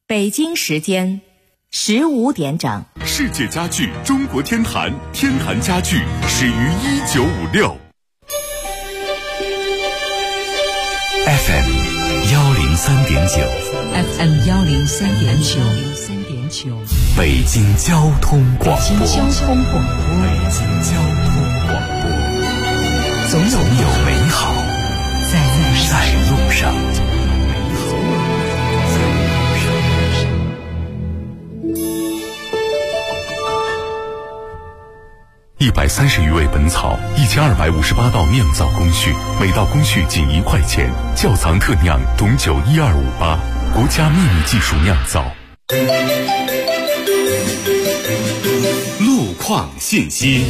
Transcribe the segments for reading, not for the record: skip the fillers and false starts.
北京时间15点整。 世界家具中国天坛，天坛家具始于1956。FM 103.9，FM 103.9， 北京交通广播， 北京交通广播，总有美好在路上。 130余味本草，1258道酿造工序，每道工序仅1块钱。窖藏特酿董酒12588，国家秘密技术酿造。路况信息。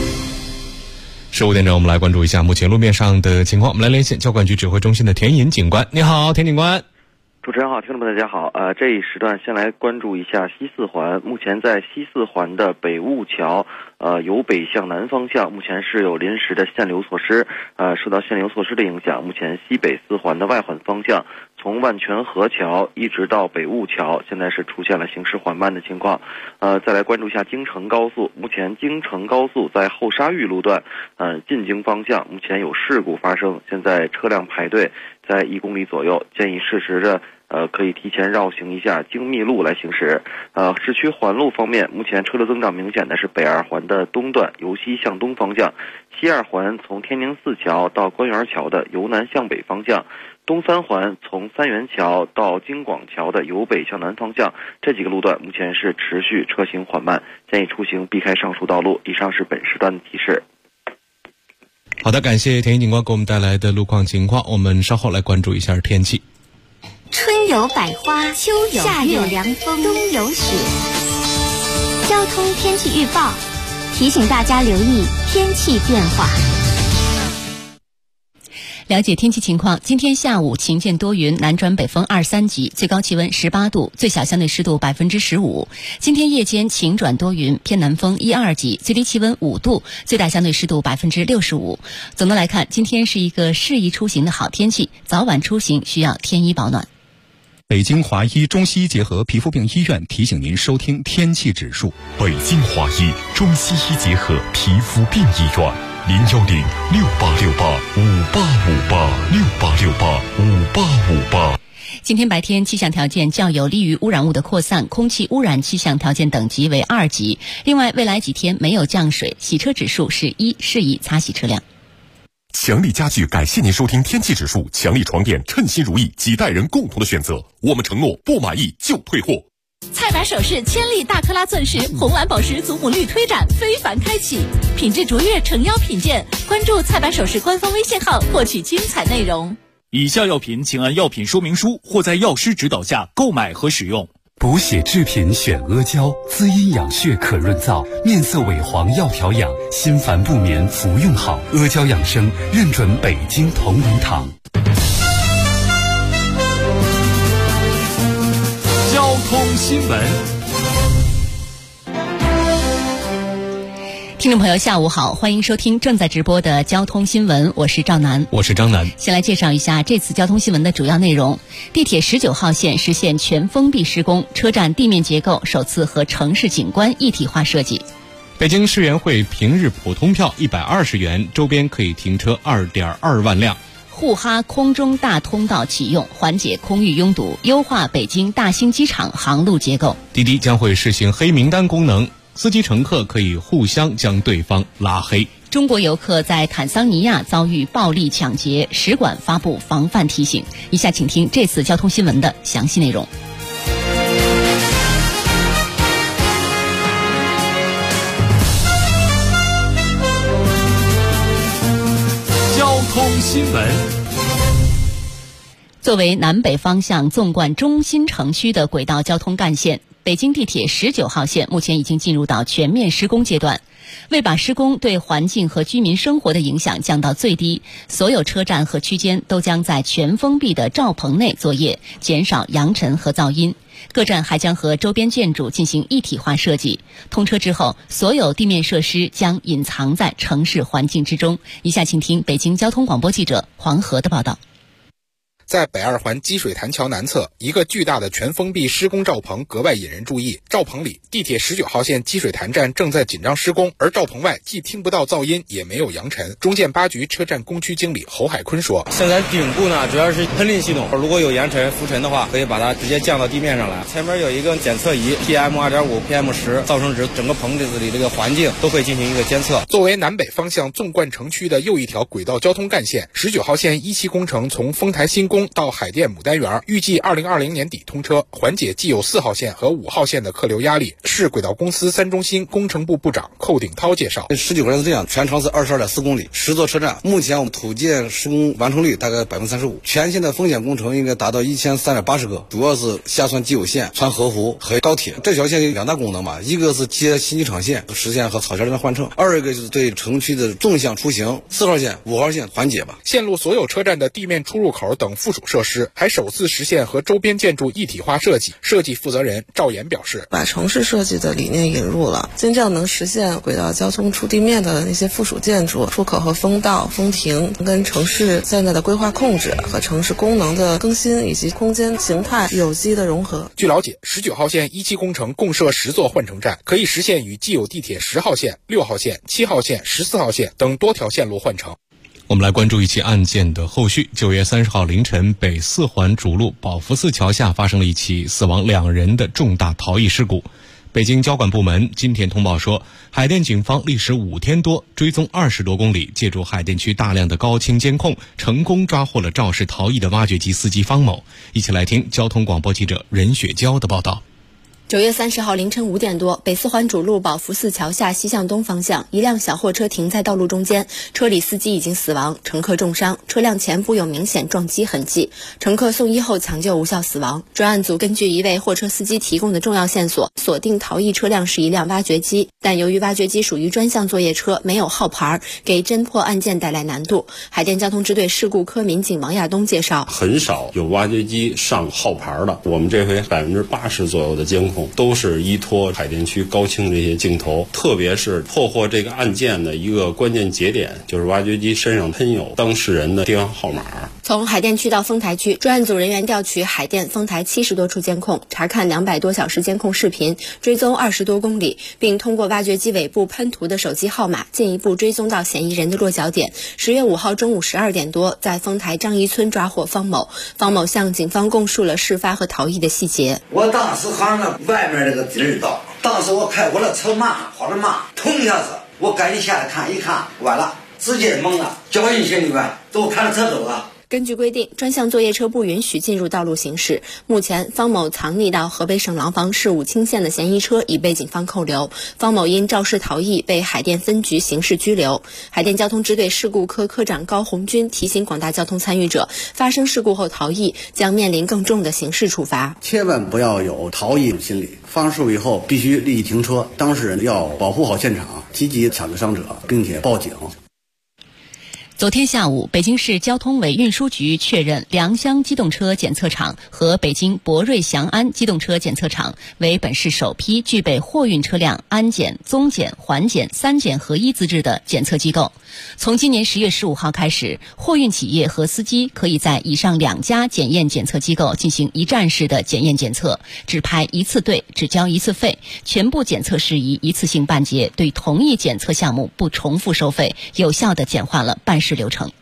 15点整，我们来关注一下目前路面上的情况。我们来连线交管局指挥中心的田颖警官。你好，田警官。 主持人好，听众们大家好。这一时段先来关注一下西四环。目前在西四环的北雾桥，由北向南方向，目前是有临时的限流措施。受到限流措施的影响，目前西北四环的外环方向，从万泉河桥一直到北雾桥，现在是出现了行驶缓慢的情况。再来关注一下京承高速。目前京承高速在后沙峪路段，进京方向目前有事故发生，现在车辆排队在1公里左右，建议适时的可以提前绕行一下京密路来行驶。市区环路方面，目前车流增长明显的是北2环的东段由西向东方向，西2环从天宁寺桥到官园桥的由南向北方向，东3环从三元桥到京广桥的由北向南方向，这几个路段目前是持续车行缓慢，建议出行避开上述道路。以上是本时段的提示。 好的，感谢田颖警官给我们带来的路况情况。我们稍后来关注一下天气。 春有百花，秋有夏有凉风，冬有雪。交通天气预报提醒大家留意天气变化。 了解天气情况，今天下午晴见多云，南转北风2、3级，最高气温18度，最小相对湿度15%。今天夜间晴转多云，偏南风1、2级，最低气温5度，最大相对湿度65%。总的来看，今天是一个适宜出行的好天气，早晚出行需要添衣保暖。 北京华医中西医结合皮肤病医院提醒您收听天气指数。 北京华医中西医结合皮肤病医院，0868585858，68585858。 今天白天气象条件较有利于污染物的扩散，空气污染气象条件等级为2级。另外，未来几天没有降水，洗车指数是1，适宜擦洗车辆。 强力家具感谢您收听天气指数，强力床垫称心如意，几代人共同的选择。我们承诺不满意就退货。 菜百首饰千粒大克拉钻石红蓝宝石祖母绿推展非凡开启，品质卓越诚邀品鉴。关注菜百首饰官方微信号获取精彩内容。 以下药品请按药品说明书或在药师指导下购买和使用。 补血制品选阿胶，滋阴养血可润燥，面色萎黄要调养，心烦不眠服用好。阿胶养生认准北京同仁堂。 交通新闻。 听众朋友下午好，欢迎收听正在直播的交通新闻，我是赵楠， 我是张楠。 先来介绍一下这次交通新闻的主要内容。地铁19号线实现全封闭施工，车站地面结构首次和城市景观一体化设计。 北京世园会平日普通票120元，周边可以停车2.2万辆。 沪哈空中大通道启用，缓解空域拥堵，优化北京大兴机场航路结构。 滴滴将会实行黑名单功能，司机乘客可以互相将对方拉黑。 中国游客在坦桑尼亚遭遇暴力抢劫，使馆发布防范提醒。以下请听这次交通新闻的详细内容。 交通新闻。 作为南北方向纵贯中心城区的轨道交通干线，北京地铁19号线目前已经进入到全面施工阶段。为把施工对环境和居民生活的影响降到最低，所有车站和区间都将在全封闭的罩棚内作业，减少扬尘和噪音。各站还将和周边建筑进行一体化设计。通车之后，所有地面设施将隐藏在城市环境之中。以下请听北京交通广播记者黄河的报道。 在北二环积水潭桥南侧，一个巨大的全封闭施工罩棚格外引人注意。罩棚里，地铁19号线积水潭站正在紧张施工，而罩棚外既听不到噪音，也没有扬尘。中建8局车站工区经理侯海坤说：“ 现在顶部呢，主要是喷淋系统，如果有扬尘、浮尘的话，可以把它直接降到地面上来。前面有一个检测仪 ，PM2.5、PM10，噪声值，整个棚子里这个环境都会进行一个监测。” 作为南北方向纵贯城区的又一条轨道交通干线，19号线1期工程从丰台新宫到海淀牡丹园，预计2020年底通车，缓解既有4号线和5号线的客流压力。市轨道公司3中心工程部部长寇鼎涛介绍 ，19号线是这样，全长是22.4公里，10座车站，目前我们土建施工完成率大概35%，全线的风险工程应该达到1380个，主要是下穿既有线、穿河湖和高铁。这条线有2大功能嘛，一个是接新机场线，实现和草线站换乘；二一个就是对城区的纵向出行，4号线、5号线缓解吧。 线路所有车站的地面出入口等附属设施还首次实现和周边建筑一体化设计。设计负责人赵岩表示， 把城市设计的理念引入了，真正能实现轨道交通出地面的那些附属建筑、出口和风道、风亭，跟城市现在的规划控制和城市功能的更新以及空间形态有机的融合。 据了解，19号线1期工程共设10座换乘站，可以实现与既有地铁10号线、6号线、7号线、14号线等多条线路换乘。 我们来关注一起案件的后续。9月30号凌晨，北4环主路宝福寺桥下发生了一起死亡2人的重大逃逸事故。北京交管部门今天通报说，海淀警方历时5天多，追踪20多公里，借助海淀区大量的高清监控，成功抓获了肇事逃逸的挖掘机司机方某。一起来听交通广播记者任雪娇的报道。 9月30号凌晨5点多，北4环主路宝福寺桥下西向东方向，一辆小货车停在道路中间，车里司机已经死亡，乘客重伤，车辆前部有明显撞击痕迹，乘客送医后抢救无效死亡。专案组根据一位货车司机提供的重要线索，锁定逃逸车辆是一辆挖掘机，但由于挖掘机属于专项作业车，没有号牌，给侦破案件带来难度。海淀交通支队事故科民警王亚东介绍， 很少有挖掘机上号牌的，我们这回80%左右的监控都是依托海淀区高清这些镜头，特别是破获这个案件的一个关键节点，就是挖掘机身上喷有当事人的电话号码。 从海淀区到丰台区，专案组人员调取海淀、丰台70多处监控，查看200多小时监控视频，追踪20多公里，并通过挖掘机尾部喷涂的手机号码，进一步追踪到嫌疑人的落脚点。10月5号中午12点多，在丰台张宜村抓获方某。方某向警方供述了事发和逃逸的细节。 我当时好像外面这个地儿道，当时我开我的车慢，跑得慢，冲一下子，我赶紧下来看，一看完了，直接懵了，脚印心里边都看着车走了。 根据规定，专项作业车不允许进入道路行驶。目前，方某藏匿到河北省廊坊市武清县的嫌疑车已被警方扣留。方某因肇事逃逸被海淀分局刑事拘留。海淀交通支队事故科科长高红军提醒广大交通参与者，发生事故后逃逸将面临更重的刑事处罚。 千万不要有逃逸心理，发生事故以后必须立即停车，当事人要保护好现场，积极抢救伤者，并且报警。 昨天下午，北京市交通委运输局确认良乡机动车检测场和北京博瑞祥安机动车检测场为本市首批具备货运车辆安检、综检、缓检3检合一资质的检测机构。从今年10月15号开始，货运企业和司机可以在以上2家检验检测机构进行一站式的检验检测，只排一次队，只交一次费，全部检测事宜一次性办结，对同一检测项目不重复收费，有效地简化了办事流程。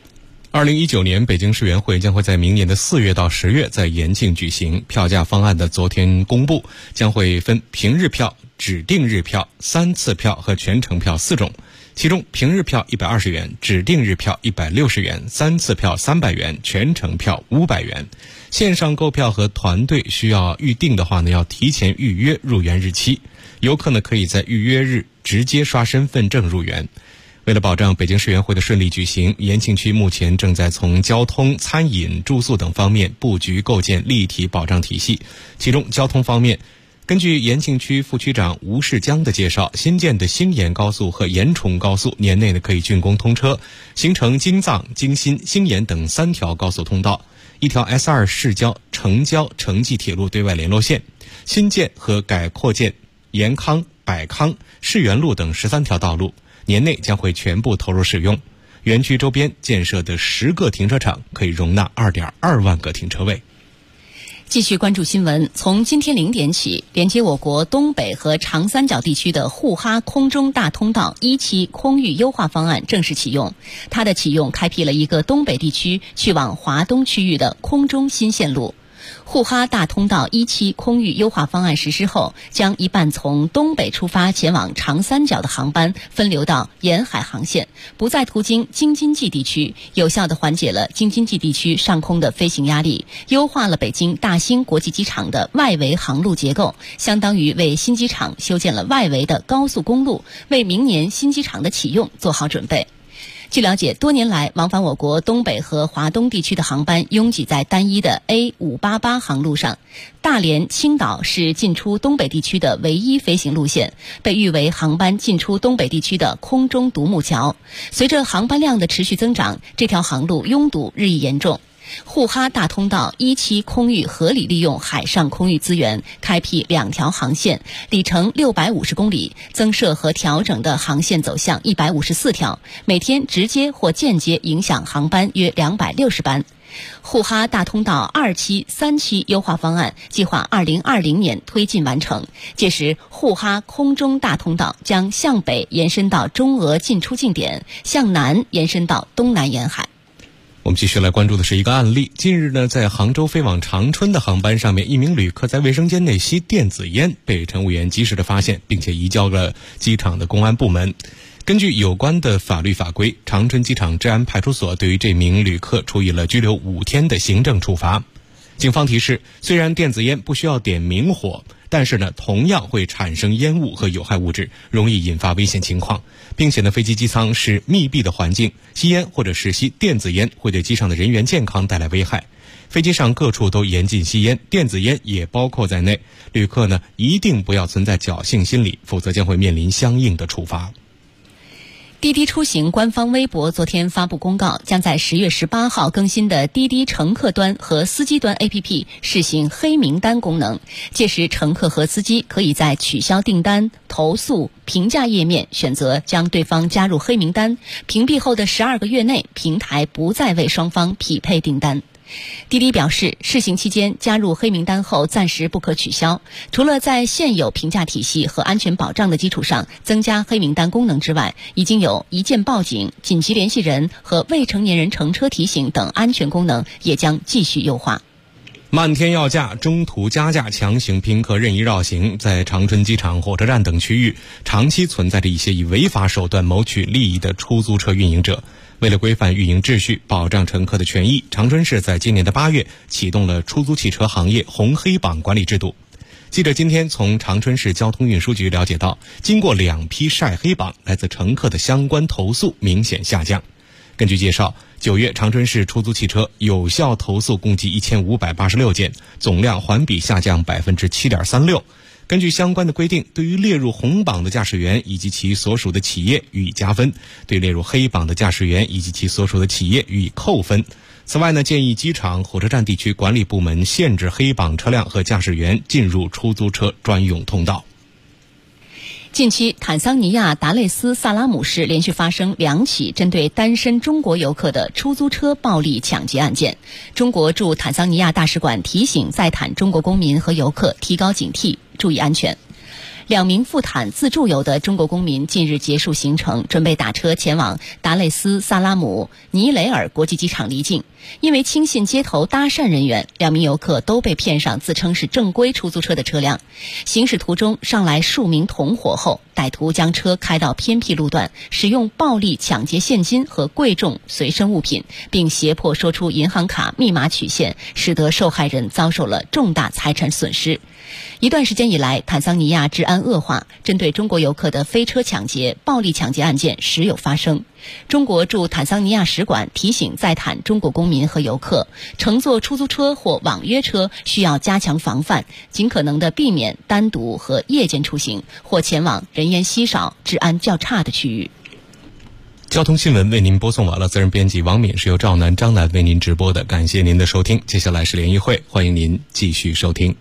2019年北京市园会将会在明年的4月到10月在延庆举行，票价方案的昨天公布，将会分平日票、指定日票、3次票和全程票4种。其中平日票120元，指定日票160元，3次票300元，全程票500元。线上购票和团队需要预定的话呢，要提前预约入园日期。游客呢可以在预约日直接刷身份证入园。为了保障北京市园会的顺利举行，延庆区目前正在从交通、餐饮、住宿等方面布局构建立体保障体系。其中交通方面，根据延庆区副区长吴世江的介绍，新建的兴延高速和延崇高速年内呢可以竣工通车，形成京藏、京新、兴延等3条高速通道，一条 S2 市郊、城郊、城际铁路对外联络线，新建和改扩建延康、百康、世园路等13条道路，年内将会全部投入使用。 园区周边建设的10个停车场可以容纳2.2万个停车位。 继续关注新闻，从今天0点起，连接我国东北和长三角地区的沪哈空中大通道1期空域优化方案正式启用。它的启用开辟了一个东北地区去往华东区域的空中新线路。沪哈大通道1期空域优化方案实施后，将一半从东北出发前往长三角的航班分流到沿海航线，不再途经京津冀地区，有效地缓解了京津冀地区上空的飞行压力，优化了北京大兴国际机场的外围航路结构，相当于为新机场修建了外围的高速公路，为明年新机场的启用做好准备。据了解，多年来往返我国东北和华东地区的航班拥挤在单一的 A588 航路上，大连、青岛是进出东北地区的唯一飞行路线，被誉为航班进出东北地区的空中独木桥。随着航班量的持续增长，这条航路拥堵日益严重。沪哈大通道1期空域合理利用海上空域资源，开辟2条航线，里程650公里，增设和调整的航线走向154条，每天直接或间接影响航班约260班。沪哈大通道2期、3期优化方案计划2020年推进完成，届时沪哈空中大通道将向北延伸到中俄进出境点，向南延伸到东南沿海。 我们继续来关注的是一个案例。近日呢，在杭州飞往长春的航班上面，一名旅客在卫生间内吸电子烟，被乘务员及时的发现，并且移交了机场的公安部门。根据有关的法律法规，长春机场治安派出所对于这名旅客处以了拘留5天的行政处罚。警方提示，虽然电子烟不需要点明火，但是呢，同样会产生烟雾和有害物质，容易引发危险情况。并且呢，飞机机舱是密闭的环境，吸烟或者是吸电子烟会对机上的人员健康带来危害。飞机上各处都严禁吸烟，电子烟也包括在内。旅客呢，一定不要存在侥幸心理，否则将会面临相应的处罚。 滴滴出行官方微博昨天发布公告，将在10月18号更新的滴滴乘客端和司机端 APP 试行黑名单功能。届时，乘客和司机可以在取消订单、投诉、评价页面选择将对方加入黑名单，屏蔽后的12个月内，平台不再为双方匹配订单。滴滴表示，试行期间加入黑名单后暂时不可取消，除了在现有评价体系和安全保障的基础上增加黑名单功能之外，已经有一键报警、紧急联系人和未成年人乘车提醒等安全功能也将继续优化。 漫天要价，中途加价，强行拼客任意绕行，在长春机场、火车站等区域长期存在着一些以违法手段谋取利益的出租车运营者。为了规范运营秩序，保障乘客的权益，长春市在今年的8月启动了出租汽车行业红黑榜管理制度。记者今天从长春市交通运输局了解到，经过2批晒黑榜，来自乘客的相关投诉明显下降。根据介绍，9月长春市出租汽车有效投诉共计1586件，总量环比下降 7.36%。根据相关的规定，对于列入红榜的驾驶员以及其所属的企业予以加分，对列入黑榜的驾驶员以及其所属的企业予以扣分。此外呢，建议机场、火车站地区管理部门限制黑榜车辆和驾驶员进入出租车专用通道。 近期，坦桑尼亚达累斯萨拉姆市连续发生2起针对单身中国游客的出租车暴力抢劫案件。中国驻坦桑尼亚大使馆提醒在坦中国公民和游客提高警惕，注意安全。2名赴坦自助游的中国公民近日结束行程，准备打车前往达累斯萨拉姆尼雷尔国际机场离境。因为轻信街头搭讪人员，2名游客都被骗上自称是正规出租车的车辆。行驶途中上来数名同伙后，歹徒将车开到偏僻路段，使用暴力抢劫现金和贵重随身物品，并胁迫说出银行卡密码取现，使得受害人遭受了重大财产损失。一段时间以来，坦桑尼亚治安恶化，针对中国游客的飞车抢劫、暴力抢劫案件时有发生。中国驻坦桑尼亚使馆提醒在坦中国公民和游客，乘坐出租车或网约车需要加强防范，尽可能的避免单独和夜间出行，或前往人烟稀少、治安较差的区域。 交通新闻为您播送完了，责任编辑王敏，是由赵楠、张楠为您直播的，感谢您的收听。接下来是联谊会，欢迎您继续收听。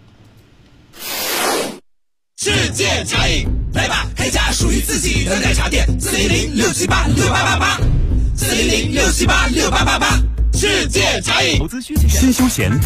世界茶饮，来吧，开家属于自己的奶茶店，410-678-6888。 400-678-6888，世界茶饮。投资需谨慎。 新休闲